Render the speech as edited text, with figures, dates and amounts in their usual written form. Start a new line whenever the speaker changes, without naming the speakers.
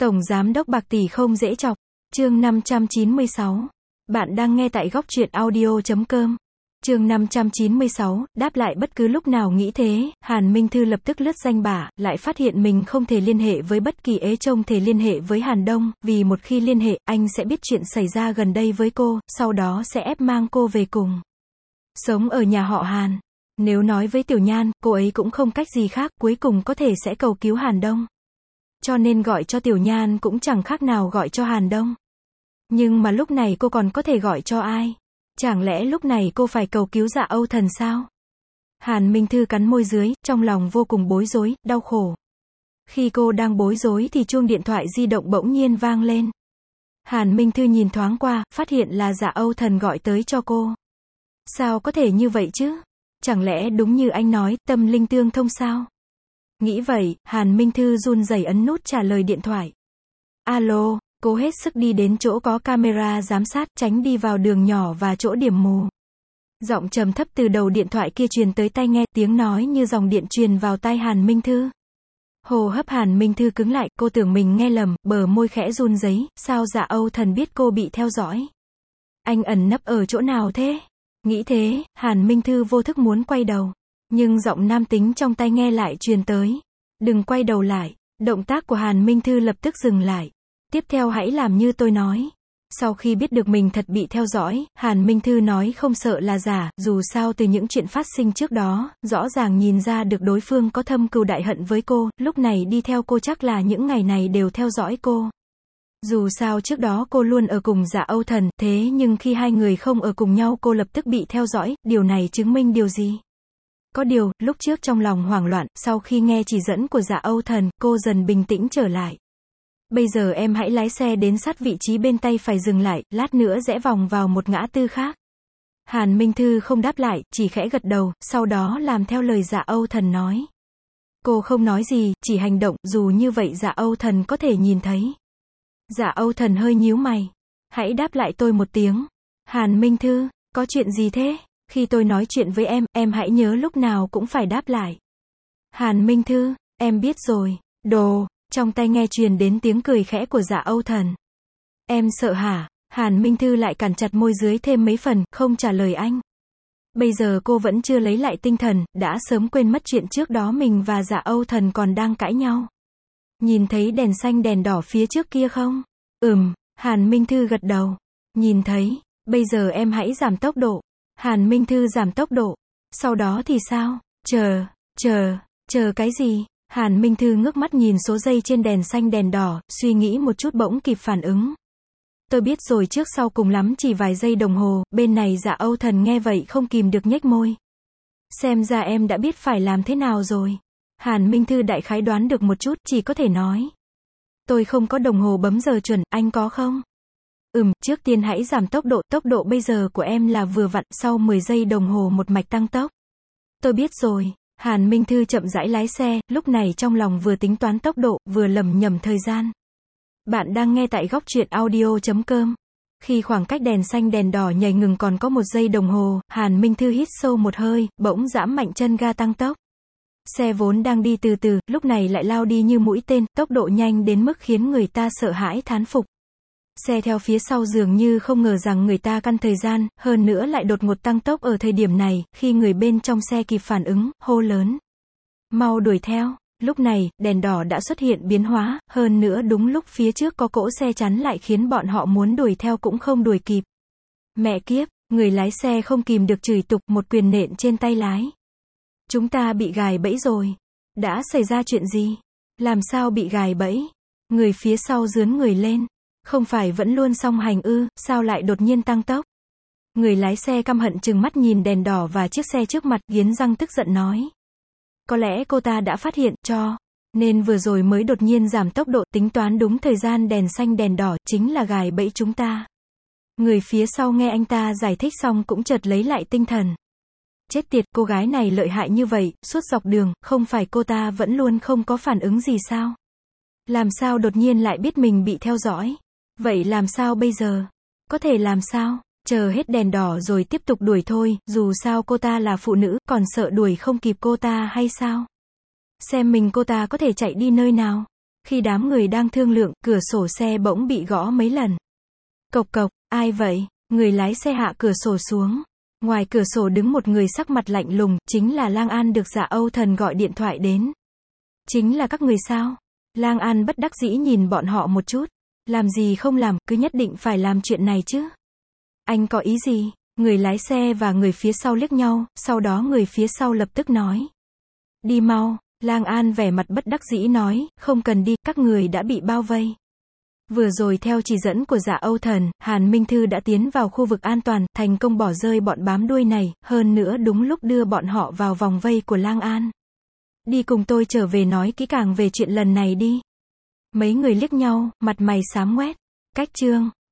Tổng giám đốc bạc tỷ không dễ chọc. Chương 596. Bạn đang nghe tại góc truyện audio.com. Chương 596, đáp lại bất cứ lúc nào nghĩ thế, Hàn Minh Thư lập tức lướt danh bạ, lại phát hiện mình không thể liên hệ với bất kỳ ế trông thể liên hệ với Hàn Đông, vì một khi liên hệ, anh sẽ biết chuyện xảy ra gần đây với cô, sau đó sẽ ép mang cô về cùng. Sống ở nhà họ Hàn. Nếu nói với Tiểu Nhan, cô ấy cũng không cách gì khác, cuối cùng có thể sẽ cầu cứu Hàn Đông. Cho nên gọi cho Tiểu Nhan cũng chẳng khác nào gọi cho Hàn Đông. Nhưng mà lúc này cô còn có thể gọi cho ai? Chẳng lẽ lúc này cô phải cầu cứu Dạ Âu Thần sao? Hàn Minh Thư cắn môi dưới, trong lòng vô cùng bối rối, đau khổ. Khi cô đang bối rối thì chuông điện thoại di động bỗng nhiên vang lên. Hàn Minh Thư nhìn thoáng qua, phát hiện là Dạ Âu Thần gọi tới cho cô. Sao có thể như vậy chứ? Chẳng lẽ đúng như anh nói, tâm linh tương thông sao? Nghĩ vậy, Hàn Minh Thư run rẩy ấn nút trả lời điện thoại. Alo, cô hết sức đi đến chỗ có camera giám sát, tránh đi vào đường nhỏ và chỗ điểm mù. Giọng trầm thấp từ đầu điện thoại kia truyền tới tai nghe, tiếng nói như dòng điện truyền vào tai Hàn Minh Thư. Hô hấp Hàn Minh Thư cứng lại, cô tưởng mình nghe lầm, bờ môi khẽ run rẩy, sao Dạ Âu Thần biết cô bị theo dõi? Anh ẩn nấp ở chỗ nào thế? Nghĩ thế, Hàn Minh Thư vô thức muốn quay đầu. Nhưng giọng nam tính trong tai nghe lại truyền tới. Đừng quay đầu lại. Động tác của Hàn Minh Thư lập tức dừng lại. Tiếp theo hãy làm như tôi nói. Sau khi biết được mình thật bị theo dõi, Hàn Minh Thư nói không sợ là giả, dù sao từ những chuyện phát sinh trước đó, rõ ràng nhìn ra được đối phương có thâm cừu đại hận với cô, lúc này đi theo cô chắc là những ngày này đều theo dõi cô. Dù sao trước đó cô luôn ở cùng Dạ Âu Thần, thế nhưng khi hai người không ở cùng nhau cô lập tức bị theo dõi, điều này chứng minh điều gì? Có điều, lúc trước trong lòng hoảng loạn, sau khi nghe chỉ dẫn của Dạ Âu Thần, cô dần bình tĩnh trở lại. Bây giờ em hãy lái xe đến sát vị trí bên tay phải dừng lại, lát nữa rẽ vòng vào một ngã tư khác. Hàn Minh Thư không đáp lại, chỉ khẽ gật đầu, sau đó làm theo lời Dạ Âu Thần nói. Cô không nói gì, chỉ hành động, dù như vậy Dạ Âu Thần có thể nhìn thấy. Dạ Âu Thần hơi nhíu mày. Hãy đáp lại tôi một tiếng. Hàn Minh Thư, có chuyện gì thế? Khi tôi nói chuyện với em hãy nhớ lúc nào cũng phải đáp lại. Hàn Minh Thư, em biết rồi. Đồ, trong tai nghe truyền đến tiếng cười khẽ của Dạ Âu Thần. Em sợ hả? Hàn Minh Thư lại cắn chặt môi dưới thêm mấy phần, không trả lời anh. Bây giờ cô vẫn chưa lấy lại tinh thần, đã sớm quên mất chuyện trước đó mình và Dạ Âu Thần còn đang cãi nhau. Nhìn thấy đèn xanh đèn đỏ phía trước kia không? Hàn Minh Thư gật đầu. Nhìn thấy, bây giờ em hãy giảm tốc độ. Hàn Minh Thư giảm tốc độ. Sau đó thì sao? Chờ cái gì? Hàn Minh Thư ngước mắt nhìn số giây trên đèn xanh đèn đỏ, suy nghĩ một chút bỗng kịp phản ứng. Tôi biết rồi, trước sau cùng lắm chỉ vài giây đồng hồ, bên này Dạ Âu Thần nghe vậy không kìm được nhếch môi. Xem ra em đã biết phải làm thế nào rồi. Hàn Minh Thư đại khái đoán được một chút, chỉ có thể nói. Tôi không có đồng hồ bấm giờ chuẩn, anh có không? Trước tiên hãy giảm tốc độ bây giờ của em là vừa vặn, sau 10 giây đồng hồ một mạch tăng tốc. Tôi biết rồi. Hàn Minh Thư chậm rãi lái xe, lúc này trong lòng vừa tính toán tốc độ, vừa lẩm nhẩm thời gian. Bạn đang nghe tại góc truyện audio.com. Khi khoảng cách đèn xanh đèn đỏ nhảy ngừng còn có 1 giây đồng hồ, Hàn Minh Thư hít sâu một hơi, bỗng giãm mạnh chân ga tăng tốc. Xe vốn đang đi từ từ, lúc này lại lao đi như mũi tên, tốc độ nhanh đến mức khiến người ta sợ hãi thán phục. Xe theo phía sau dường như không ngờ rằng người ta căn thời gian, hơn nữa lại đột ngột tăng tốc ở thời điểm này, khi người bên trong xe kịp phản ứng, hô lớn. Mau đuổi theo. Lúc này, đèn đỏ đã xuất hiện biến hóa, hơn nữa đúng lúc phía trước có cỗ xe chắn lại khiến bọn họ muốn đuổi theo cũng không đuổi kịp. Mẹ kiếp, người lái xe không kìm được chửi tục, một quyền nện trên tay lái. Chúng ta bị gài bẫy rồi. Đã xảy ra chuyện gì? Làm sao bị gài bẫy? Người phía sau rướn người lên. Không phải vẫn luôn song hành ư, sao lại đột nhiên tăng tốc? Người lái xe căm hận trừng mắt nhìn đèn đỏ và chiếc xe trước mặt, nghiến răng tức giận nói. Có lẽ cô ta đã phát hiện, nên vừa rồi mới đột nhiên giảm tốc độ, tính toán đúng thời gian đèn xanh đèn đỏ, chính là gài bẫy chúng ta. Người phía sau nghe anh ta giải thích xong cũng chợt lấy lại tinh thần. Chết tiệt, cô gái này lợi hại như vậy, suốt dọc đường, không phải cô ta vẫn luôn không có phản ứng gì sao? Làm sao đột nhiên lại biết mình bị theo dõi? Vậy làm sao bây giờ? Có thể làm sao? Chờ hết đèn đỏ rồi tiếp tục đuổi thôi, dù sao cô ta là phụ nữ, còn sợ đuổi không kịp cô ta hay sao? Xem mình cô ta có thể chạy đi nơi nào? Khi đám người đang thương lượng, cửa sổ xe bỗng bị gõ mấy lần. Cộc cộc, ai vậy? Người lái xe hạ cửa sổ xuống. Ngoài cửa sổ đứng một người sắc mặt lạnh lùng, chính là Lang An được Dạ Âu Thần gọi điện thoại đến. Chính là các người sao? Lang An bất đắc dĩ nhìn bọn họ một chút. Làm gì không làm, cứ nhất định phải làm chuyện này chứ. Anh có ý gì? Người lái xe và người phía sau liếc nhau, sau đó người phía sau lập tức nói. Đi mau, Lang An vẻ mặt bất đắc dĩ nói, không cần đi, các người đã bị bao vây. Vừa rồi theo chỉ dẫn của Dạ Âu Thần, Hàn Minh Thư đã tiến vào khu vực an toàn, thành công bỏ rơi bọn bám đuôi này, hơn nữa đúng lúc đưa bọn họ vào vòng vây của Lang An. Đi cùng tôi trở về nói kỹ càng về chuyện lần này đi. Mấy người liếc nhau, mặt mày xám ngoét. Cách chương